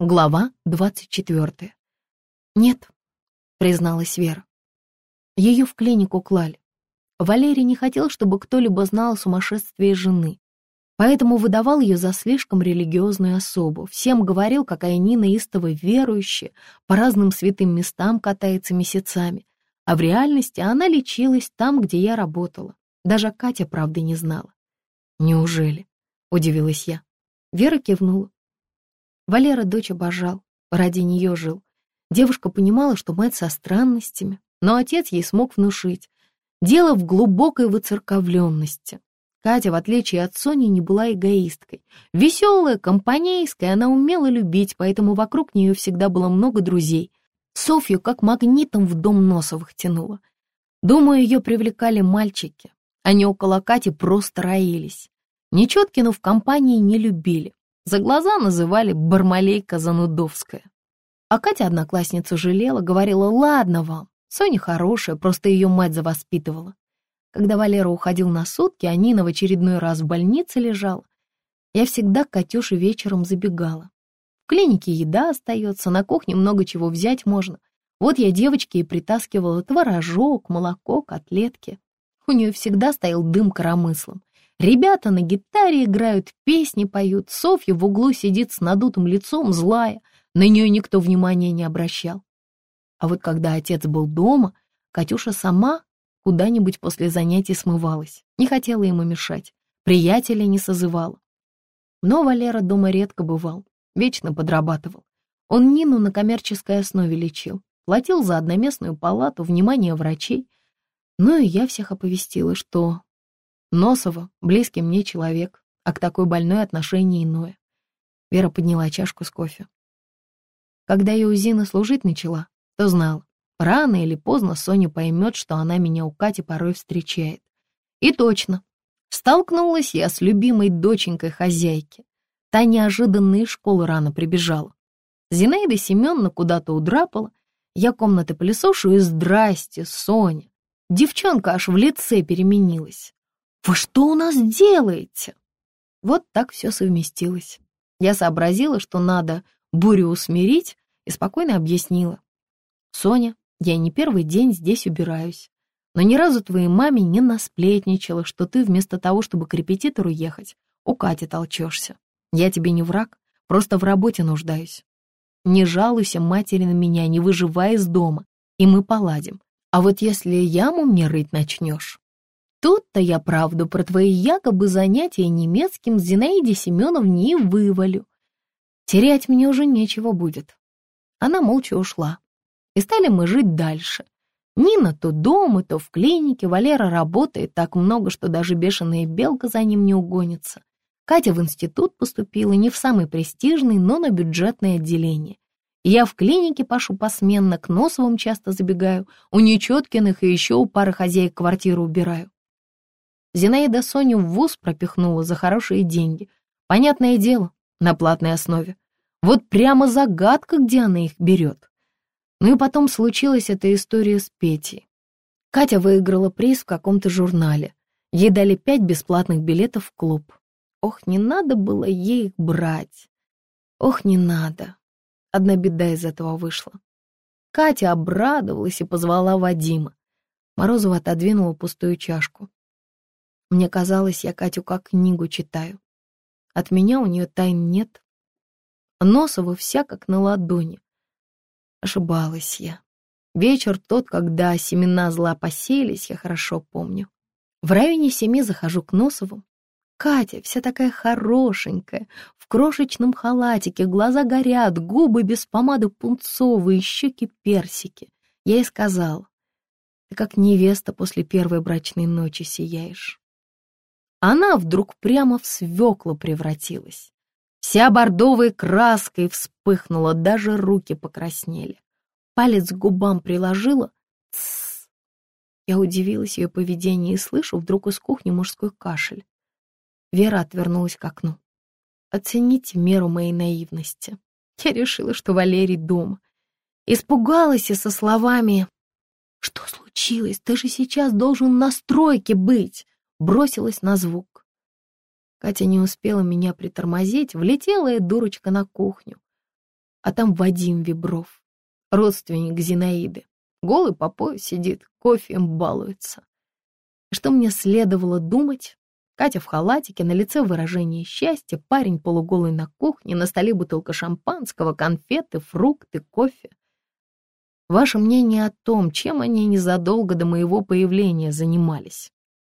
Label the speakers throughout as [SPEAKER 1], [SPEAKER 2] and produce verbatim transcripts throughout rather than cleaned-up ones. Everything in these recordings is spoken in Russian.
[SPEAKER 1] Глава двадцать четвёртая. «Нет», — призналась Вера. Ее в клинику клали. Валерий не хотел, чтобы кто-либо знал о сумасшествии жены, поэтому выдавал ее за слишком религиозную особу. Всем говорил, какая Нина истово верующая, по разным святым местам катается месяцами. А в реальности она лечилась там, где я работала. Даже Катя правды не знала. «Неужели?» — удивилась я. Вера кивнула. Валера дочь обожал, ради нее жил. Девушка понимала, что мать со странностями, но отец ей смог внушить. Дело в глубокой выцерковленности. Катя, в отличие от Сони, не была эгоисткой. Веселая, компанейская, она умела любить, поэтому вокруг нее всегда было много друзей. Софью как магнитом в дом Носовых тянуло. Думаю, ее привлекали мальчики. Они около Кати просто роились. Нечеткину в компании не любили. За глаза называли Бармалейка Занудовская. А Катя одноклассницу жалела, говорила: «Ладно вам, Соня хорошая, просто ее мать завоспитывала». Когда Валера уходил на сутки, а Нина в очередной раз в больнице лежала, я всегда к Катюше вечером забегала. В клинике еда остается, на кухне много чего взять можно. Вот я девочке и притаскивала творожок, молоко, котлетки. У нее всегда стоял дым коромыслом. Ребята на гитаре играют, песни поют. Софья в углу сидит с надутым лицом, злая. На нее никто внимания не обращал. А вот когда отец был дома, Катюша сама куда-нибудь после занятий смывалась. Не хотела ему мешать, приятелей не созывала. Но Валера дома редко бывал, вечно подрабатывал. Он Нину на коммерческой основе лечил, платил за одноместную палату, внимание врачей. Ну и я всех оповестила, что Носова — близкий мне человек, а к такой больной отношение иное. Вера подняла чашку с кофе. Когда я у Зины служить начала, то знала, рано или поздно Соня поймет, что она меня у Кати порой встречает. И точно, столкнулась я с любимой доченькой хозяйки. Та неожиданно из школы рано прибежала. Зинаида Семеновна куда-то удрапала, я комнаты пылесошу, и здрасте, Соня. Девчонка аж в лице переменилась. «Вы что у нас делаете?» Вот так все совместилось. Я сообразила, что надо бурю усмирить, и спокойно объяснила. «Соня, я не первый день здесь убираюсь, но ни разу твоей маме не насплетничала, что ты вместо того, чтобы к репетитору ехать, у Кати толчешься. Я тебе не враг, просто в работе нуждаюсь. Не жалуйся матери на меня, не выживай из дома, и мы поладим. А вот если яму мне рыть начнешь, тут-то я правду про твои якобы занятия немецким с Зинаиде Семеновне и вывалю. Терять мне уже нечего будет». Она молча ушла. И стали мы жить дальше. Нина то дома, то в клинике, Валера работает так много, что даже бешеная белка за ним не угонится. Катя в институт поступила, не в самый престижный, но на бюджетное отделение. Я в клинике пашу посменно, к Носовым часто забегаю, у Нечеткиных и еще у пары хозяек квартиру убираю. Зинаида Соню в вуз пропихнула за хорошие деньги. Понятное дело, на платной основе. Вот прямо загадка, где она их берет. Ну и потом случилась эта история с Петей. Катя выиграла приз в каком-то журнале. Ей дали пять бесплатных билетов в клуб. Ох, не надо было ей их брать. Ох, не надо. Одна беда из этого вышла. Катя обрадовалась и позвала Вадима. Морозова отодвинула пустую чашку. Мне казалось, я Катю как книгу читаю. От меня у нее тайн нет. Носова вся как на ладони. Ошибалась я. Вечер тот, когда семена зла посеялись, я хорошо помню. В районе семи захожу к Носовым. Катя вся такая хорошенькая, в крошечном халатике, глаза горят, губы без помады пунцовые, щеки персики. Я ей сказала: «Ты как невеста после первой брачной ночи сияешь». Она вдруг прямо в свеклу превратилась. Вся бордовой краской вспыхнула, даже руки покраснели. Палец к губам приложила. Тссс. Я удивилась ее поведению и слышу вдруг из кухни мужской кашель. Вера отвернулась к окну. Оцените меру моей наивности. Я решила, что Валерий дома. Испугалась и со словами: «Что случилось? Ты же сейчас должен на стройке быть!» Бросилась на звук. Катя не успела меня притормозить, влетела и дурочка на кухню. А там Вадим Вибров, родственник Зинаиды. Голый по пояс сидит, кофеем балуется. Что мне следовало думать? Катя в халатике, на лице выражение счастья, парень полуголый на кухне, на столе бутылка шампанского, конфеты, фрукты, кофе. Ваше мнение о том, чем они незадолго до моего появления занимались?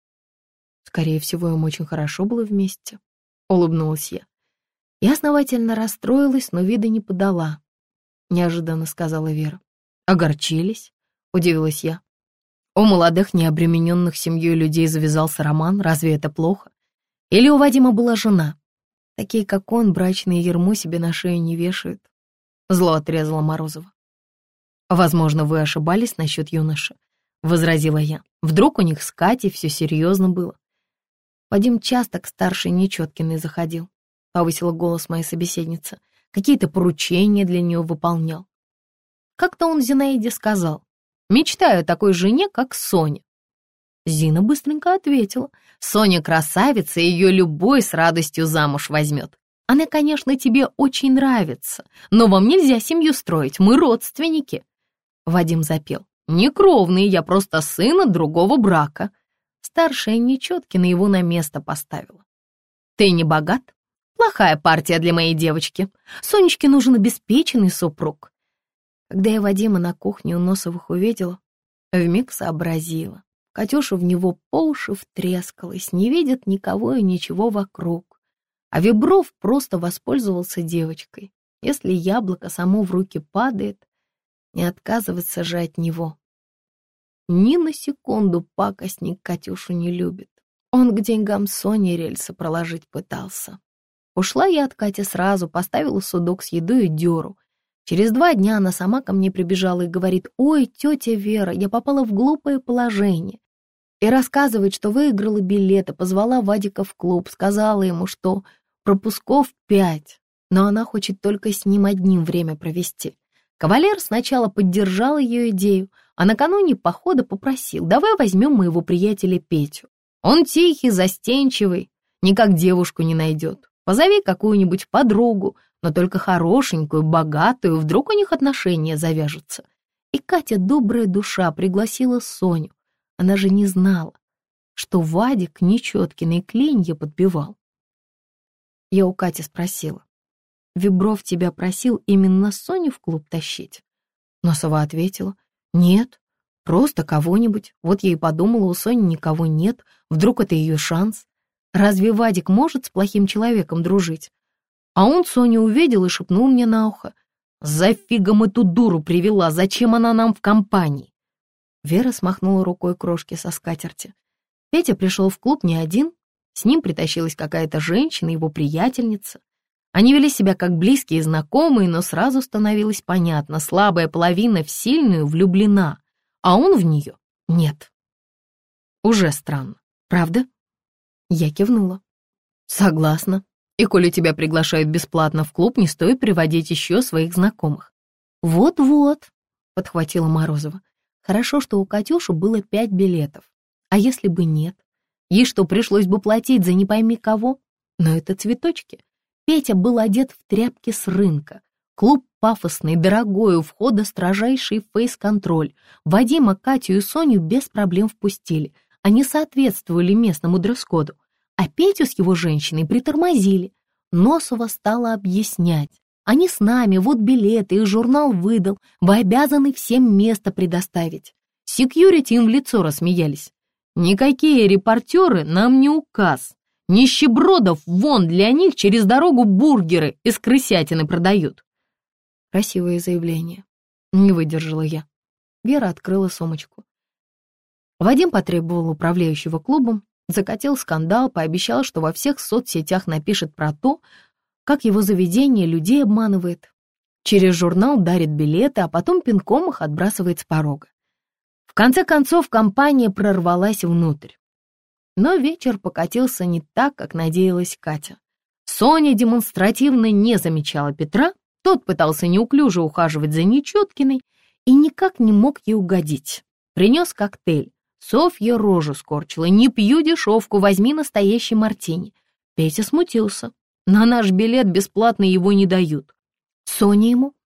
[SPEAKER 1] Скорее всего, им очень хорошо было вместе, улыбнулась я. Я основательно расстроилась, но вида не подала, неожиданно сказала Вера. Огорчились? Удивилась я. У молодых, необремененных семьей людей завязался роман, разве это плохо? Или у Вадима была жена? Такие, как он, брачные ярмо себе на шею не вешают. Зло отрезала Морозова. Возможно, вы ошибались насчет юноши, возразила я. Вдруг у них с Катей все серьезно было. Вадим часто к старшей Нечеткиной заходил, повысила голос моя собеседница. Какие-то поручения для нее выполнял. Как-то он Зинаиде сказал: «Мечтаю о такой жене, как Соня». Зина быстренько ответила: «Соня красавица, ее любой с радостью замуж возьмет. Она, конечно, тебе очень нравится, но вам нельзя семью строить, мы родственники». Вадим запел: «Не кровный, я просто сын от другого брака». Старшая Нечеткина его на место поставила. «Ты не богат? Плохая партия для моей девочки. Сонечке нужен обеспеченный супруг». Когда я Вадима на кухне у Носовых увидела, вмиг сообразила. Катюша в него по уши втрескалась, не видит никого и ничего вокруг. А Вибров просто воспользовался девочкой. Если яблоко само в руки падает, не отказываться же от него. Ни на секунду пакостник Катюшу не любит. Он к деньгам Сони рельсы проложить пытался. Ушла я от Кати сразу, поставила судок с едой и дёру. Через два дня она сама ко мне прибежала и говорит: «Ой, тетя Вера, я попала в глупое положение». И рассказывает, что выиграла билеты, позвала Вадика в клуб, сказала ему, что пропусков пять, но она хочет только с ним одним время провести. Кавалер сначала поддержал ее идею, а накануне похода попросил: «Давай возьмем моего приятеля Петю. Он тихий, застенчивый, никак девушку не найдет. Позови какую-нибудь подругу, но только хорошенькую, богатую, вдруг у них отношения завяжутся». И Катя, добрая душа, пригласила Соню. Она же не знала, что Вадик Нечеткиной клинья подбивал. Я у Кати спросила: «Вибров тебя просил именно Соню в клуб тащить?» Носова ответила: «Нет, просто кого-нибудь. Вот я и подумала, у Сони никого нет, вдруг это ее шанс. Разве Вадик может с плохим человеком дружить?» А он Соню увидел и шепнул мне на ухо: «За фигом эту дуру привела, зачем она нам в компании?» Вера смахнула рукой крошки со скатерти. Петя пришел в клуб не один, с ним притащилась какая-то женщина, его приятельница. Они вели себя как близкие и знакомые, но сразу становилось понятно: слабая половина в сильную влюблена, а он в нее нет. Уже странно, правда? Я кивнула. Согласна. И коли тебя приглашают бесплатно в клуб, не стоит приводить еще своих знакомых. Вот-вот, подхватила Морозова. Хорошо, что у Катюши было пять билетов. А если бы нет? Ей что, пришлось бы платить за не пойми кого? Но это цветочки. Петя был одет в тряпки с рынка. Клуб пафосный, дорогой, у входа строжайший фейс-контроль. Вадима, Катю и Соню без проблем впустили. Они соответствовали местному дресс-коду. А Петю с его женщиной притормозили. Носова стала объяснять: «Они с нами, вот билеты, их журнал выдал, вы обязаны всем место предоставить». Секьюрити им в лицо рассмеялись: «Никакие репортеры нам не указ. Нищебродов вон для них через дорогу бургеры из крысятины продают». Красивое заявление. Не выдержала я. Вера открыла сумочку. Вадим потребовал управляющего клубом, закатил скандал, пообещал, что во всех соцсетях напишет про то, как его заведение людей обманывает. Через журнал дарит билеты, а потом пинком их отбрасывает с порога. В конце концов, компания прорвалась внутрь. Но вечер покатился не так, как надеялась Катя. Соня демонстративно не замечала Петра, тот пытался неуклюже ухаживать за Нечеткиной и никак не мог ей угодить. Принес коктейль. Софья рожу скорчила: «Не пью дешевку, возьми настоящий мартини». Петя смутился. «На наш билет бесплатно его не дают». Соня ему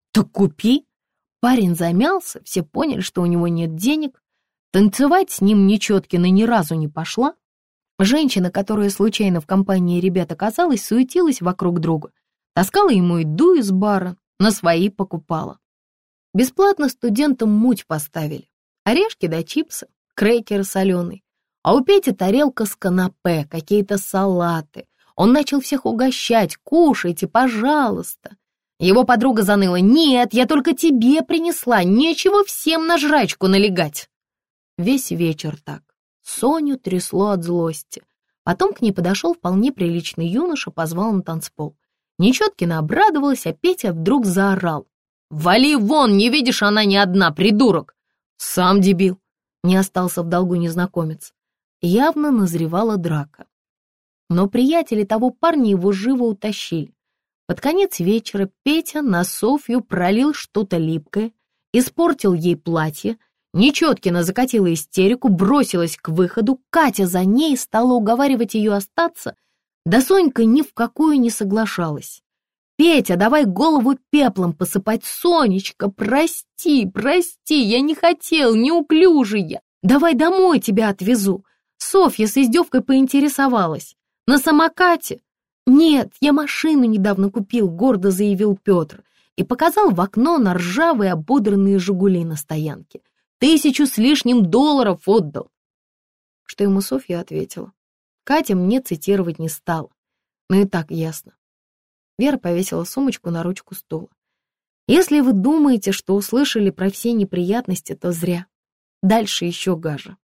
[SPEAKER 1] Так купи. Парень замялся, все поняли, что у него нет денег. Танцевать с ним Нечеткина ни разу не пошла. Женщина, которая случайно в компании ребят оказалась, суетилась вокруг друга. Таскала ему еду из бара, на свои покупала. Бесплатно студентам муть поставили. Орешки да чипсы, крекеры соленые. А у Пети тарелка с канапе, какие-то салаты. Он начал всех угощать: кушайте, пожалуйста. Его подруга заныла: нет, я только тебе принесла, нечего всем на жрачку налегать. Весь вечер так. Соню трясло от злости. Потом к ней подошел вполне приличный юноша, позвал на танцпол. Нечеткина обрадовалась, а Петя вдруг заорал: «Вали вон, не видишь, она не одна, придурок!» «Сам дебил!» — не остался в долгу незнакомец. Явно назревала драка. Но приятели того парня его живо утащили. Под конец вечера Петя на Софью пролил что-то липкое, испортил ей платье. Нечеткина закатила истерику, бросилась к выходу. Катя за ней стала уговаривать ее остаться, да Сонька ни в какую не соглашалась. «Петя, давай голову пеплом посыпать, Сонечка, прости, прости, я не хотел, неуклюжий я. Давай домой тебя отвезу». Софья с издевкой поинтересовалась: «На самокате?» «Нет, я машину недавно купил», — гордо заявил Петр и показал в окно на ржавые ободранные «Жигули» на стоянке. «Тысячу с лишним долларов отдал». Что ему Софья ответила, Катя мне цитировать не стала, но и так ясно. Вера повесила сумочку на ручку стула. «Если вы думаете, что услышали про все неприятности, то зря. Дальше еще гаже».